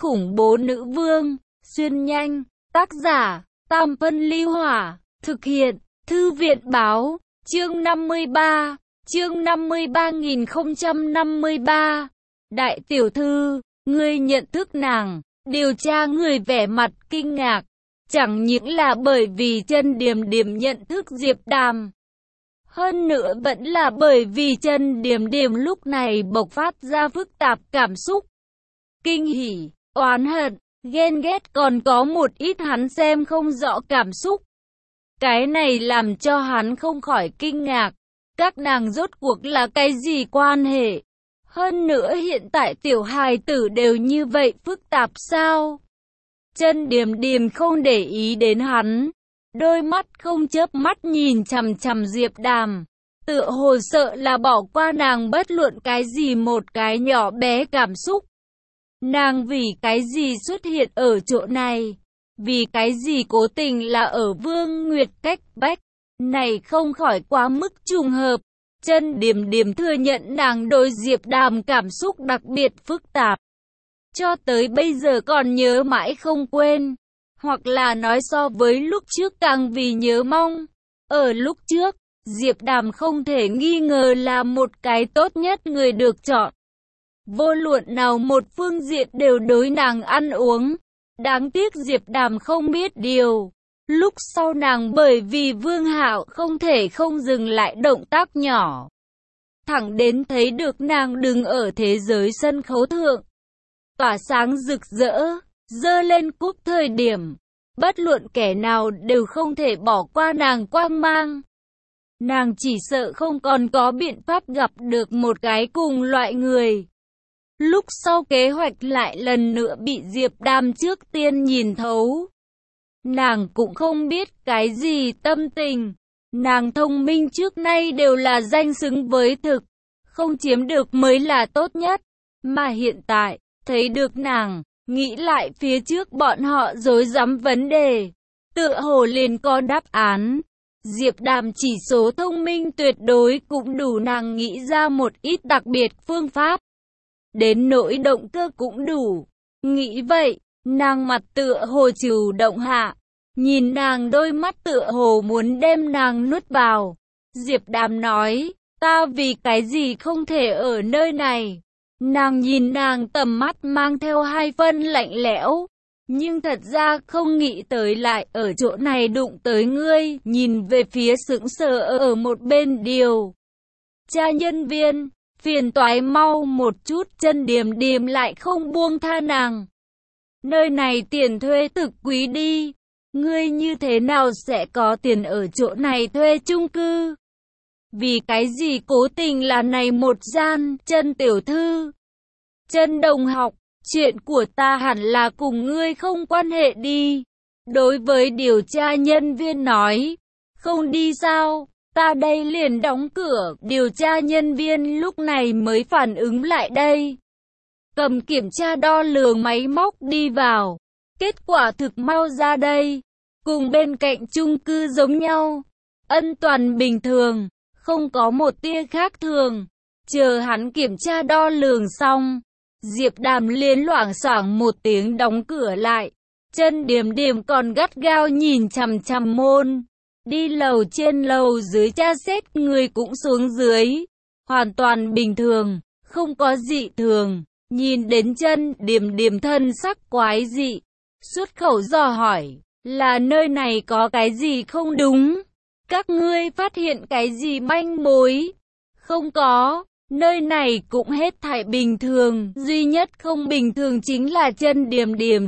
khủng bố nữ vương, xuyên nhanh, tác giả, Tam Phân Ly Hỏa, thực hiện, Thư viện báo, chương 53, chương 53.053, đại tiểu thư, ngươi nhận thức nàng, điều tra người vẻ mặt kinh ngạc, chẳng những là bởi vì Chân Điềm Điềm nhận thức Diệp Đàm. Hơn nữa vẫn là bởi vì Chân Điềm Điềm lúc này bộc phát ra phức tạp cảm xúc. Kinh hỉ, oán hận, ghen ghét còn có một ít hắn xem không rõ cảm xúc. Cái này làm cho hắn không khỏi kinh ngạc. Các nàng rốt cuộc là cái gì quan hệ? Hơn nữa hiện tại tiểu hài tử đều như vậy phức tạp sao? Chân Điềm Điềm không để ý đến hắn. Đôi mắt không chớp mắt nhìn chằm chằm Diệp Đàm. Tựa hồ sợ là bỏ qua nàng bất luận cái gì một cái nhỏ bé cảm xúc. Nàng vì cái gì xuất hiện ở chỗ này? Vì cái gì cố tình là ở Vương Nguyệt cách vách? Này không khỏi quá mức trùng hợp. Chân Điềm Điềm thừa nhận nàng đối Diệp Đàm cảm xúc đặc biệt phức tạp. Cho tới bây giờ còn nhớ mãi không quên. Hoặc là nói so với lúc trước càng vì nhớ mong. Ở lúc trước, Diệp Đàm không thể nghi ngờ là một cái tốt nhất người được chọn. Vô luận nào một phương diện đều đối nàng ăn uống. Đáng tiếc Diệp Đàm không biết điều. Lúc sau nàng bởi vì Vương Hạo không thể không dừng lại động tác nhỏ. Thẳng đến thấy được nàng đứng ở thế giới sân khấu thượng. Tỏa sáng rực rỡ, dơ lên cúp thời điểm. Bất luận kẻ nào đều không thể bỏ qua nàng quang mang. Nàng chỉ sợ không còn có biện pháp gặp được một cái cùng loại người. Lúc sau kế hoạch lại lần nữa bị Diệp Đàm trước tiên nhìn thấu. Nàng cũng không biết cái gì tâm tình. Nàng thông minh trước nay đều là danh xứng với thực. Không chiếm được mới là tốt nhất. Mà hiện tại, thấy được nàng, nghĩ lại phía trước bọn họ rối rắm vấn đề. Tựa hồ liền có đáp án. Diệp Đàm chỉ số thông minh tuyệt đối cũng đủ nàng nghĩ ra một ít đặc biệt phương pháp. Đến nỗi động cơ cũng đủ. Nghĩ vậy, nàng mặt tựa hồ trừ động hạ. Nhìn nàng đôi mắt tựa hồ muốn đem nàng nuốt vào. Diệp Đàm nói, ta vì cái gì không thể ở nơi này. Nàng nhìn nàng tầm mắt mang theo hai phân lạnh lẽo. Nhưng thật ra không nghĩ tới lại ở chỗ này đụng tới ngươi. Nhìn về phía sững sờ ở một bên điều tra nhân viên. Phiền toái mau một chút. Chân Điềm Điềm lại không buông tha nàng. Nơi này tiền thuê thực quý đi. Ngươi như thế nào sẽ có tiền ở chỗ này thuê chung cư? Vì cái gì cố tình là này một gian? Chân tiểu thư, Chân đồng học, chuyện của ta hẳn là cùng ngươi không quan hệ đi. Đối với điều tra nhân viên nói, không đi sao? Ta đây liền đóng cửa. Điều tra nhân viên lúc này mới phản ứng lại đây. Cầm kiểm tra đo lường máy móc đi vào. Kết quả thực mau ra đây. Cùng bên cạnh chung cư giống nhau. An toàn bình thường. Không có một tia khác thường. Chờ hắn kiểm tra đo lường xong. Diệp Đàm liền loảng xoảng một tiếng đóng cửa lại. Chân Điềm Điềm còn gắt gao nhìn chằm chằm môn. Đi lầu trên lầu dưới tra xét người cũng xuống dưới. Hoàn toàn bình thường, không có dị thường. Nhìn đến Chân Điềm Điềm thân sắc quái dị. Xuất khẩu dò hỏi, là nơi này có cái gì không đúng? Các ngươi phát hiện cái gì manh mối? Không có, nơi này cũng hết thảy bình thường. Duy nhất không bình thường chính là Chân Điềm Điềm.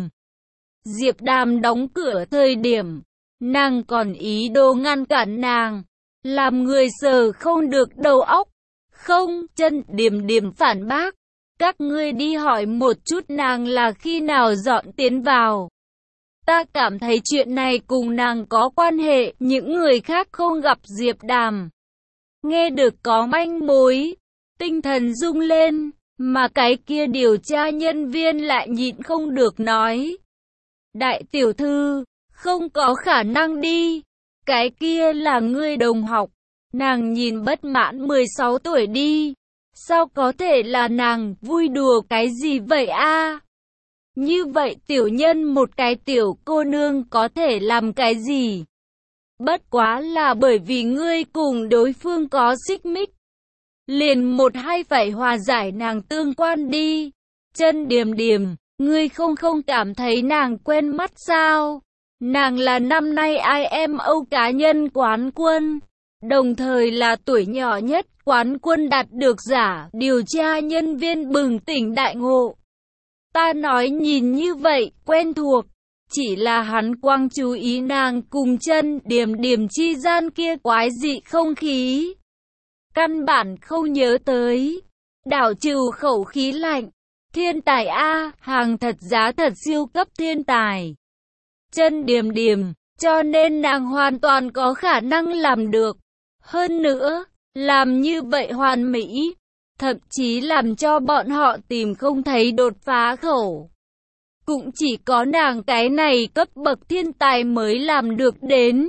Diệp Đàm đóng cửa thời điểm. Nàng còn ý đồ ngăn cản nàng. Làm người sờ không được đầu óc. Không, Chân Điềm Điềm phản bác. Các ngươi đi hỏi một chút nàng là khi nào dọn tiến vào. Ta cảm thấy chuyện này cùng nàng có quan hệ. Những người khác không gặp Diệp Đàm. Nghe được có manh mối. Tinh thần rung lên. Mà cái kia điều tra nhân viên lại nhịn không được nói. Đại tiểu thư, không có khả năng đi. Cái kia là ngươi đồng học. Nàng nhìn bất mãn 16 tuổi đi. Sao có thể là nàng? Vui đùa cái gì vậy a? Như vậy tiểu nhân một cái tiểu cô nương có thể làm cái gì? Bất quá là bởi vì ngươi cùng đối phương có xích mích. Liền một hai phải hòa giải nàng tương quan đi. Chân Điềm Điềm, ngươi không cảm thấy nàng quen mắt sao? Nàng là năm nay IMO cá nhân quán quân, đồng thời là tuổi nhỏ nhất quán quân đạt được giả điều tra nhân viên bừng tỉnh đại ngộ. Ta nói nhìn như vậy, quen thuộc, chỉ là hắn quang chú ý nàng cùng Chân Điềm Điềm chi gian kia quái dị không khí. Căn bản không nhớ tới, đảo trừ khẩu khí lạnh, thiên tài A, hàng thật giá thật siêu cấp thiên tài. Chân Điềm Điềm, cho nên nàng hoàn toàn có khả năng làm được. Hơn nữa, làm như vậy hoàn mỹ, thậm chí làm cho bọn họ tìm không thấy đột phá khẩu. Cũng chỉ có nàng cái này cấp bậc thiên tài mới làm được đến.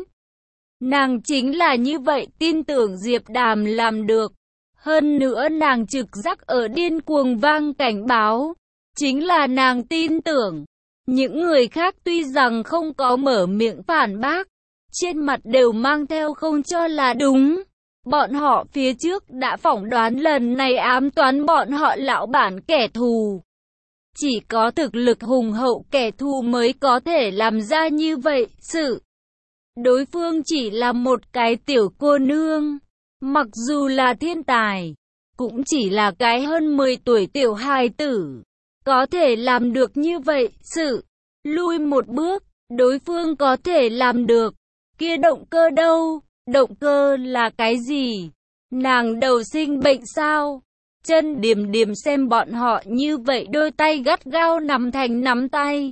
Nàng chính là như vậy tin tưởng Diệp Đàm làm được. Hơn nữa nàng trực giác ở điên cuồng vang cảnh báo. Chính là nàng tin tưởng. Những người khác tuy rằng không có mở miệng phản bác, trên mặt đều mang theo không cho là đúng. Bọn họ phía trước đã phỏng đoán lần này ám toán bọn họ lão bản kẻ thù. Chỉ có thực lực hùng hậu kẻ thù mới có thể làm ra như vậy sự. Đối phương chỉ là một cái tiểu cô nương, mặc dù là thiên tài, cũng chỉ là cái hơn 10 tuổi tiểu hài tử. Có thể làm được như vậy sự. Lui một bước, đối phương có thể làm được. Kia động cơ đâu? Động cơ là cái gì? Nàng đầu sinh bệnh sao? Chân Điềm Điềm xem bọn họ như vậy đôi tay gắt gao nắm thành nắm tay.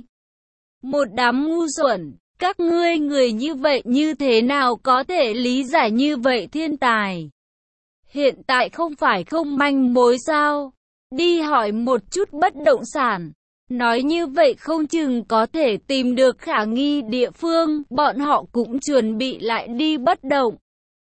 Một đám ngu xuẩn, các ngươi người như vậy như thế nào có thể lý giải như vậy thiên tài? Hiện tại không phải không manh mối sao? Đi hỏi một chút bất động sản. Nói như vậy không chừng có thể tìm được khả nghi địa phương, bọn họ cũng chuẩn bị lại đi bất động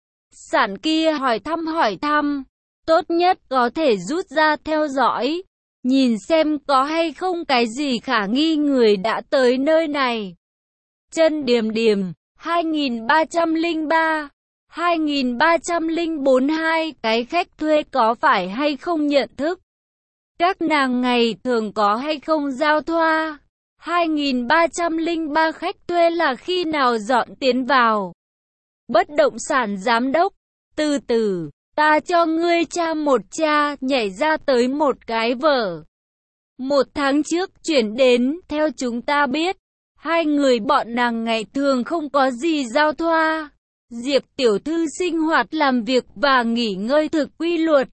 sản kia hỏi thăm, tốt nhất có thể rút ra theo dõi, nhìn xem có hay không cái gì khả nghi người đã tới nơi này. Chân Điềm Điềm, 2303, 23042, cái khách thuê có phải hay không nhận thức? Các nàng ngày thường có hay không giao thoa? 2303 khách thuê là khi nào dọn tiến vào? Bất động sản giám đốc, từ từ, ta cho ngươi tra một tra, nhảy ra tới một cái vở. 1 tháng trước chuyển đến, theo chúng ta biết, hai người bọn nàng ngày thường không có gì giao thoa. Diệp tiểu thư sinh hoạt làm việc và nghỉ ngơi thực quy luật.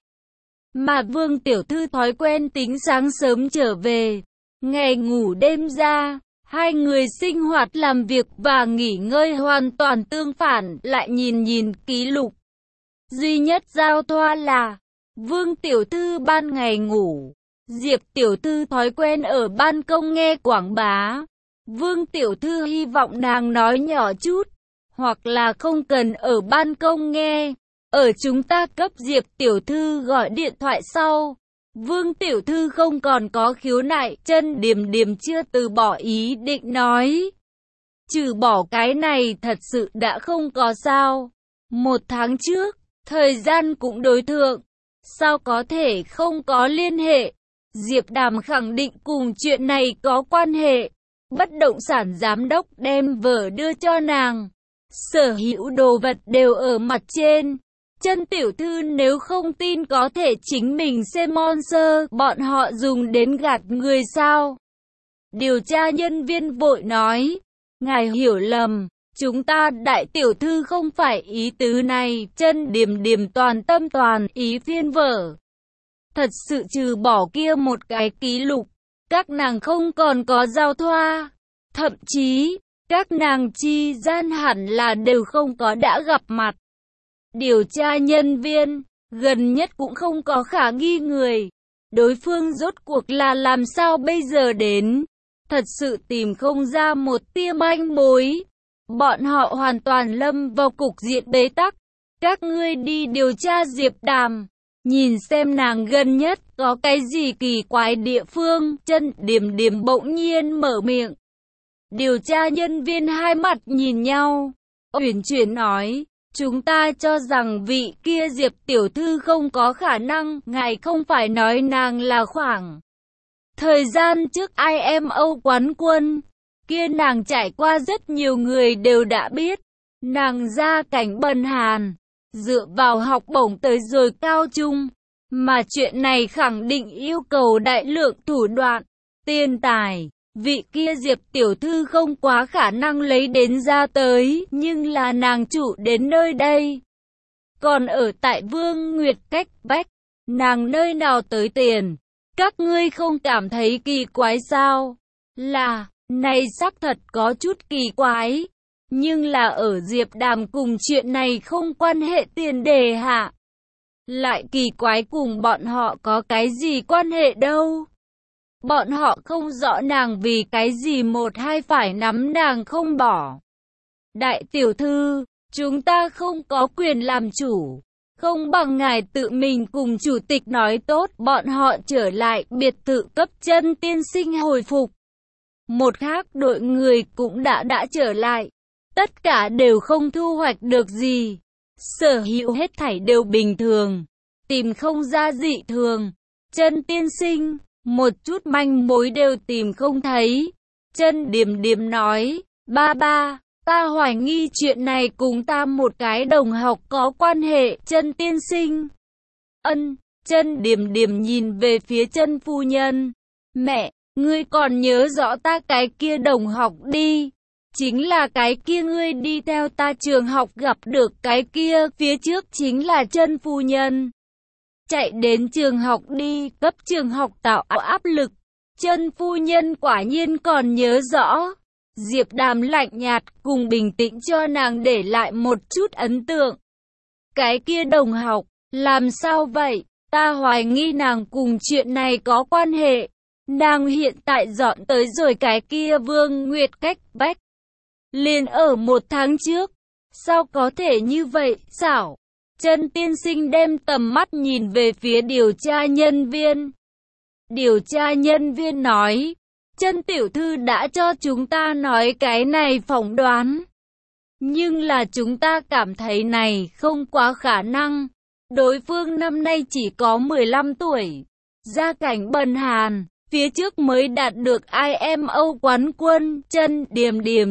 Mà Vương tiểu thư thói quen tính sáng sớm trở về, ngày ngủ đêm ra, hai người sinh hoạt làm việc và nghỉ ngơi hoàn toàn tương phản. Lại nhìn ký lục, duy nhất giao thoa là Vương tiểu thư ban ngày ngủ, Diệp tiểu thư thói quen ở ban công nghe quảng bá. Vương tiểu thư hy vọng nàng nói nhỏ chút, hoặc là không cần ở ban công nghe. Ở chúng ta cấp Diệp tiểu thư gọi điện thoại sau, Vương tiểu thư không còn có khiếu nại. Chân Điềm Điềm chưa từ bỏ ý định nói. Trừ bỏ cái này thật sự đã không có sao. 1 tháng trước, thời gian cũng đối thượng, sao có thể không có liên hệ? Diệp Đàm khẳng định cùng chuyện này có quan hệ. Bất động sản giám đốc đem vở đưa cho nàng. Sở hữu đồ vật đều ở mặt trên. Chân tiểu thư nếu không tin có thể chính mình xem monster, bọn họ dùng đến gạt người sao? Điều tra nhân viên vội nói, ngài hiểu lầm, chúng ta đại tiểu thư không phải ý tứ này. Chân Điềm Điềm toàn tâm toàn ý phiên vở. Thật sự trừ bỏ kia một cái ký lục, các nàng không còn có giao thoa. Thậm chí, các nàng chi gian hẳn là đều không có đã gặp mặt. Điều tra nhân viên, gần nhất cũng không có khả nghi người. Đối phương rốt cuộc là làm sao bây giờ đến? Thật sự tìm không ra một tia manh mối. Bọn họ hoàn toàn lâm vào cục diện bế tắc. Các ngươi đi điều tra Diệp Đàm. Nhìn xem nàng gần nhất có cái gì kỳ quái địa phương. Chân Điềm Điềm bỗng nhiên mở miệng. Điều tra nhân viên hai mặt nhìn nhau. Uyển chuyển nói, chúng ta cho rằng vị kia Diệp tiểu thư không có khả năng. Ngài không phải nói nàng là khoảng thời gian trước IMO quán quân. Kia nàng trải qua rất nhiều người đều đã biết. Nàng gia cảnh bần hàn, dựa vào học bổng tới rồi cao trung. Mà chuyện này khẳng định yêu cầu đại lượng thủ đoạn, tiền tài. Vị kia Diệp tiểu thư không quá khả năng lấy đến ra tới, nhưng là nàng chủ đến nơi đây. Còn ở tại Vương Nguyệt cách vách, nàng nơi nào tới tiền? Các ngươi không cảm thấy kỳ quái sao? Là, này xác thật có chút kỳ quái. Nhưng là ở Diệp Đàm cùng chuyện này không quan hệ tiền đề hạ. Lại kỳ quái cùng bọn họ có cái gì quan hệ đâu. Bọn họ không rõ nàng vì cái gì một hai phải nắm nàng không bỏ. Đại tiểu thư, chúng ta không có quyền làm chủ. Không bằng ngài tự mình cùng chủ tịch nói tốt. Bọn họ trở lại biệt thự cấp Chân tiên sinh hồi phục. Một khác đội người cũng đã trở lại. Tất cả đều không thu hoạch được gì. Sở hữu hết thảy đều bình thường. Tìm không ra dị thường. Chân tiên sinh, một chút manh mối đều tìm không thấy. Chân Điềm Điềm nói, ba, ta hoài nghi chuyện này cùng ta một cái đồng học có quan hệ. Chân tiên sinh. Chân Điềm Điềm nhìn về phía Chân phu nhân. Mẹ, ngươi còn nhớ rõ ta cái kia đồng học đi. Chính là cái kia ngươi đi theo ta trường học gặp được cái kia, phía trước chính là Chân phu nhân. Chạy đến trường học đi, cấp trường học tạo áp lực. Chân phu nhân quả nhiên còn nhớ rõ. Diệp Đàm lạnh nhạt cùng bình tĩnh cho nàng để lại một chút ấn tượng. Cái kia đồng học, làm sao vậy? Ta hoài nghi nàng cùng chuyện này có quan hệ. Nàng hiện tại dọn tới rồi cái kia Vương Nguyệt cách vách. Liền ở 1 tháng trước. Sao có thể như vậy, xảo? Chân tiên sinh đem tầm mắt nhìn về phía điều tra nhân viên. Điều tra nhân viên nói, Chân tiểu thư đã cho chúng ta nói cái này phỏng đoán. Nhưng là chúng ta cảm thấy này không quá khả năng. Đối phương năm nay chỉ có 15 tuổi. Gia cảnh bần hàn, phía trước mới đạt được IMO quán quân. Chân Điềm Điềm.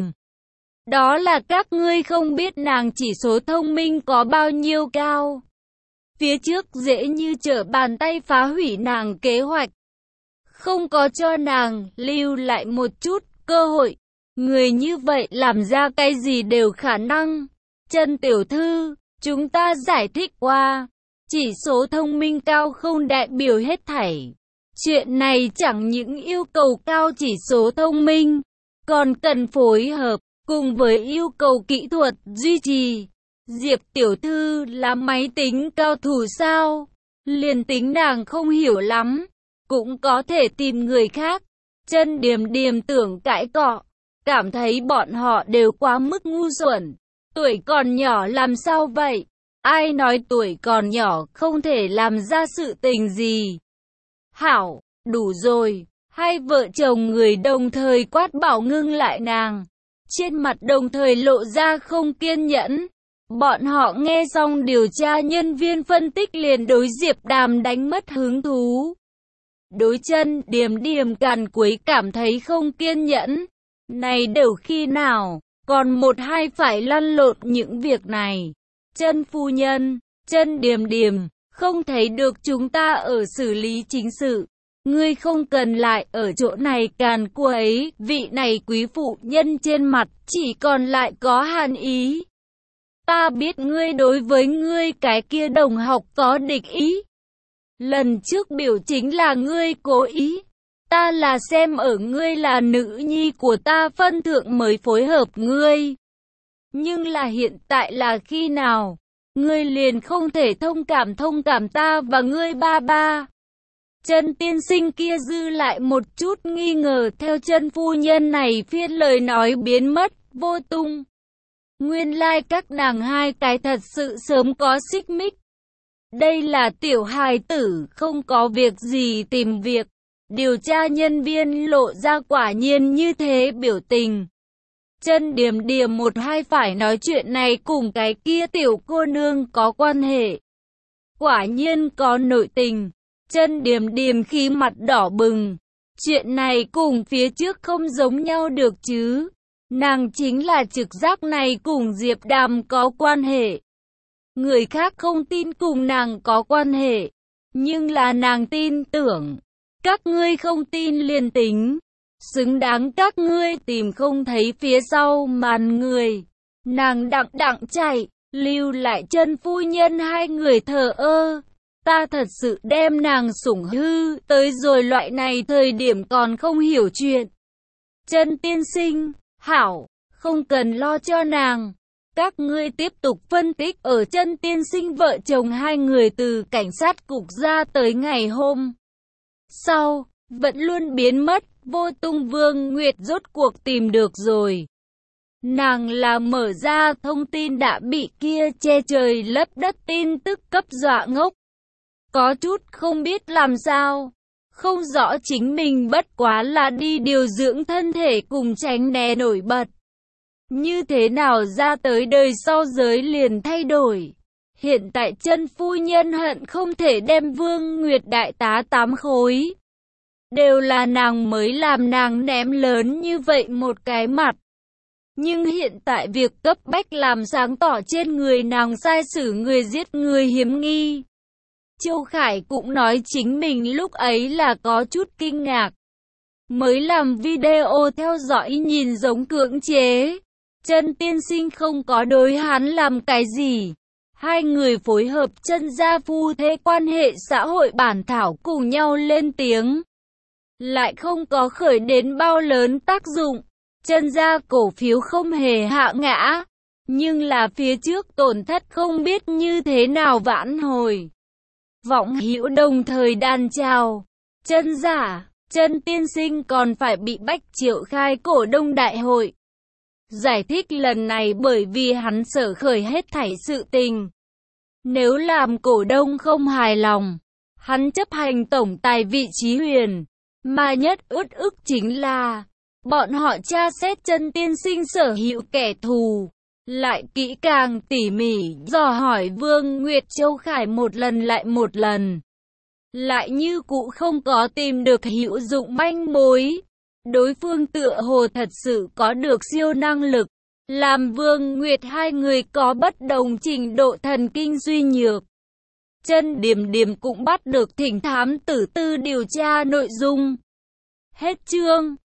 Đó là các ngươi không biết nàng chỉ số thông minh có bao nhiêu cao. Phía trước dễ như trở bàn tay phá hủy nàng kế hoạch. Không có cho nàng lưu lại một chút cơ hội. Người như vậy làm ra cái gì đều khả năng. Chân tiểu thư, chúng ta giải thích qua. Chỉ số thông minh cao không đại biểu hết thảy. Chuyện này chẳng những yêu cầu cao chỉ số thông minh, còn cần phối hợp cùng với yêu cầu kỹ thuật duy trì. Diệp tiểu thư là máy tính cao thủ sao? Liền tính nàng không hiểu lắm, cũng có thể tìm người khác. Chân Điềm Điềm tưởng cãi cọ, cảm thấy bọn họ đều quá mức ngu xuẩn. Tuổi còn nhỏ làm sao vậy? Ai nói tuổi còn nhỏ không thể làm ra sự tình gì? Hảo, đủ rồi. Hai vợ chồng người đồng thời quát bảo ngưng lại nàng. Trên mặt đồng thời lộ ra không kiên nhẫn. Bọn họ nghe xong điều tra nhân viên phân tích liền đối Diệp Đàm đánh mất hứng thú. Đối Chân Điềm Điềm càn quấy cảm thấy không kiên nhẫn. Này đều khi nào, còn một hai phải lăn lộn những việc này. Chân phu nhân, Chân Điềm Điềm, không thấy được chúng ta ở xử lý chính sự. Ngươi không cần lại ở chỗ này càn quấy, vị này quý phụ nhân trên mặt chỉ còn lại có hàn ý. Ta biết ngươi đối với ngươi cái kia đồng học có địch ý. Lần trước biểu chính là ngươi cố ý. Ta là xem ở ngươi là nữ nhi của ta phân thượng mới phối hợp ngươi. Nhưng là hiện tại là khi nào? Ngươi liền không thể thông cảm ta và ngươi ba. Chân tiên sinh kia dư lại một chút nghi ngờ theo Chân phu nhân này phiên lời nói biến mất, vô tung. Nguyên lai các nàng hai cái thật sự sớm có xích mích. Đây là tiểu hài tử không có việc gì tìm việc. Điều tra nhân viên lộ ra quả nhiên như thế biểu tình. Chân Điềm Điềm một hai phải nói chuyện này cùng cái kia tiểu cô nương có quan hệ. Quả nhiên có nội tình. Chân Điềm Điềm khi mặt đỏ bừng. Chuyện này cùng phía trước không giống nhau được chứ. Nàng chính là trực giác này cùng Diệp Đàm có quan hệ. Người khác không tin cùng nàng có quan hệ. Nhưng là nàng tin tưởng. Các ngươi không tin liền tính. Xứng đáng các ngươi tìm không thấy phía sau màn người. Nàng đặng chạy, lưu lại Chân phu nhân hai người thờ ơ. Ta thật sự đem nàng sủng hư, tới rồi loại này thời điểm còn không hiểu chuyện. Chân tiên sinh, hảo, không cần lo cho nàng. Các ngươi tiếp tục phân tích ở Chân tiên sinh vợ chồng hai người từ cảnh sát cục ra tới ngày hôm sau, vẫn luôn biến mất, vô tung. Vương Nguyệt rốt cuộc tìm được rồi. Nàng là mở ra thông tin đã bị kia che trời lấp đất tin tức cấp dọa ngốc. Có chút không biết làm sao. Không rõ chính mình bất quá là đi điều dưỡng thân thể cùng tránh né nổi bật. Như thế nào ra tới đời sau giới liền thay đổi. Hiện tại Chân phu nhân hận không thể đem Vương Nguyệt đại tá 8 khối. Đều là nàng mới làm nàng ném lớn như vậy một cái mặt. Nhưng hiện tại việc cấp bách làm sáng tỏ trên người nàng sai xử người giết người hiếm nghi. Châu Khải cũng nói chính mình lúc ấy là có chút kinh ngạc. Mới làm video theo dõi nhìn giống cưỡng chế. Chân tiên sinh không có đối hắn làm cái gì. Hai người phối hợp chân gia phu thê quan hệ xã hội bản thảo cùng nhau lên tiếng. Lại không có khởi đến bao lớn tác dụng. Chân gia cổ phiếu không hề hạ ngã. Nhưng là phía trước tổn thất không biết như thế nào vãn hồi. Vọng hữu đồng thời đàn chào. Chân giả, Chân tiên sinh còn phải bị bách triệu khai cổ đông đại hội. Giải thích lần này bởi vì hắn sở khởi hết thảy sự tình. Nếu làm cổ đông không hài lòng, hắn chấp hành tổng tài vị trí huyền. Mà nhất uất ức chính là, bọn họ tra xét Chân tiên sinh sở hữu kẻ thù. Lại kỹ càng tỉ mỉ dò hỏi Vương Nguyệt Châu Khải một lần lại một lần. Lại như cũ không có tìm được hữu dụng manh mối. Đối phương tựa hồ thật sự có được siêu năng lực. Làm Vương Nguyệt hai người có bất đồng trình độ thần kinh suy nhược. Chân Điềm Điềm cũng bắt được thỉnh thám tử tư điều tra nội dung. Hết chương.